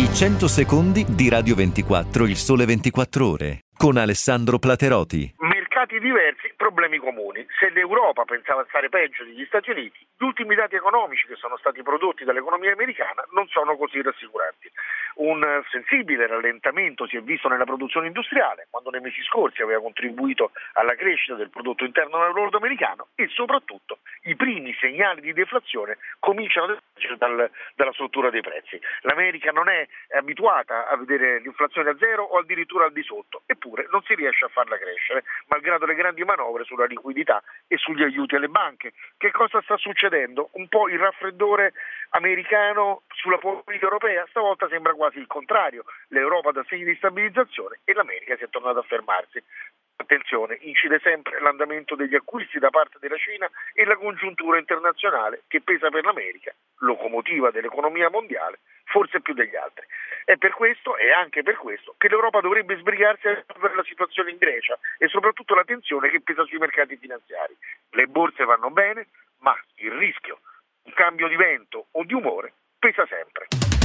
I 100 secondi di Radio 24, il sole 24 ore, con Alessandro Plateroti. Mercati diversi, problemi comuni. Se l'Europa pensava stare peggio degli Stati Uniti, gli ultimi dati economici che sono stati prodotti dall'economia americana non sono così rassicuranti. Un sensibile rallentamento si è visto nella produzione industriale, quando nei mesi scorsi aveva contribuito alla crescita del prodotto interno lordo americano, e soprattutto i primi segnali di deflazione cominciano ad emergere dalla struttura dei prezzi. L'America non è abituata a vedere l'inflazione a zero o addirittura al di sotto, eppure non si riesce a farla crescere, malgrado le grandi manovre sulla liquidità e sugli aiuti alle banche. Che cosa sta succedendo? Un po' il raffreddore americano sulla politica europea, stavolta sembra quasi il contrario. L'Europa dà segni di stabilizzazione e l'America si è tornata a fermarsi. Attenzione, incide sempre l'andamento degli acquisti da parte della Cina e la congiuntura internazionale che pesa per l'America, locomotiva dell'economia mondiale, forse più degli altri. È per questo e anche per questo che l'Europa dovrebbe sbrigarsi a risolvere la situazione in Grecia e soprattutto la tensione che pesa sui mercati finanziari. Le borse vanno bene, ma il rischio, un cambio di vento o di umore pesa sempre.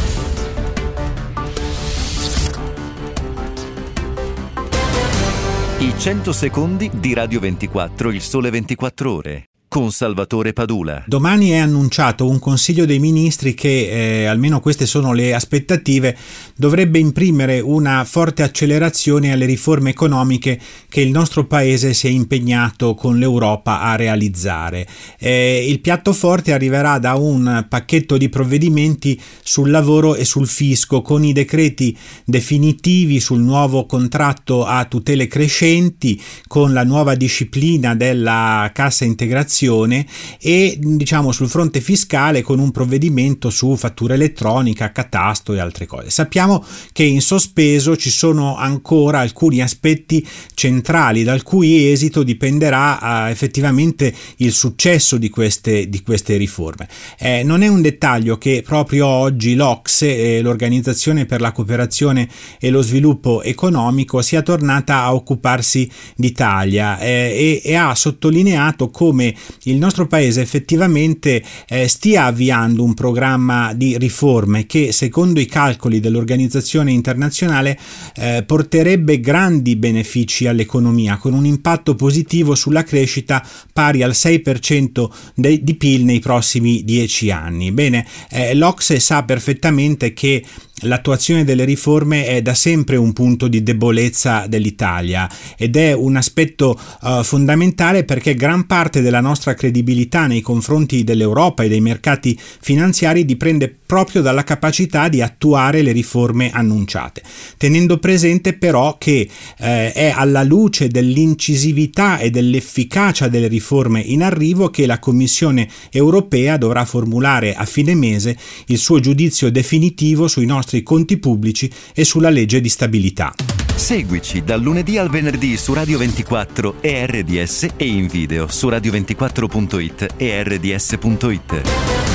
I 100 secondi di Radio 24, il sole 24 ore, con Salvatore Padula. Domani è annunciato un Consiglio dei Ministri che, almeno queste sono le aspettative, dovrebbe imprimere una forte accelerazione alle riforme economiche che il nostro Paese si è impegnato con l'Europa a realizzare. Il piatto forte arriverà da un pacchetto di provvedimenti sul lavoro e sul fisco, con i decreti definitivi sul nuovo contratto a tutele crescenti, con la nuova disciplina della cassa integrazione e sul fronte fiscale con un provvedimento su fattura elettronica, catasto e altre cose. Sappiamo che in sospeso ci sono ancora alcuni aspetti centrali dal cui esito dipenderà effettivamente il successo di queste riforme. Non è un dettaglio che proprio oggi l'OCSE, l'Organizzazione per la cooperazione e lo sviluppo economico, sia tornata a occuparsi d'Italia e ha sottolineato come il nostro Paese effettivamente stia avviando un programma di riforme che, secondo i calcoli dell'Organizzazione internazionale, porterebbe grandi benefici all'economia, con un impatto positivo sulla crescita pari al 6% di PIL nei prossimi 10 anni. Bene, l'OCSE sa perfettamente che l'attuazione delle riforme è da sempre un punto di debolezza dell'Italia ed è un aspetto fondamentale, perché gran parte della nostra credibilità nei confronti dell'Europa e dei mercati finanziari dipende proprio dalla capacità di attuare le riforme annunciate, tenendo presente però che è alla luce dell'incisività e dell'efficacia delle riforme in arrivo che la Commissione europea dovrà formulare a fine mese il suo giudizio definitivo sui nostri conti pubblici e sulla legge di stabilità. Seguici dal lunedì al venerdì su Radio 24 e RDS e in video su radio24.it e rds.it.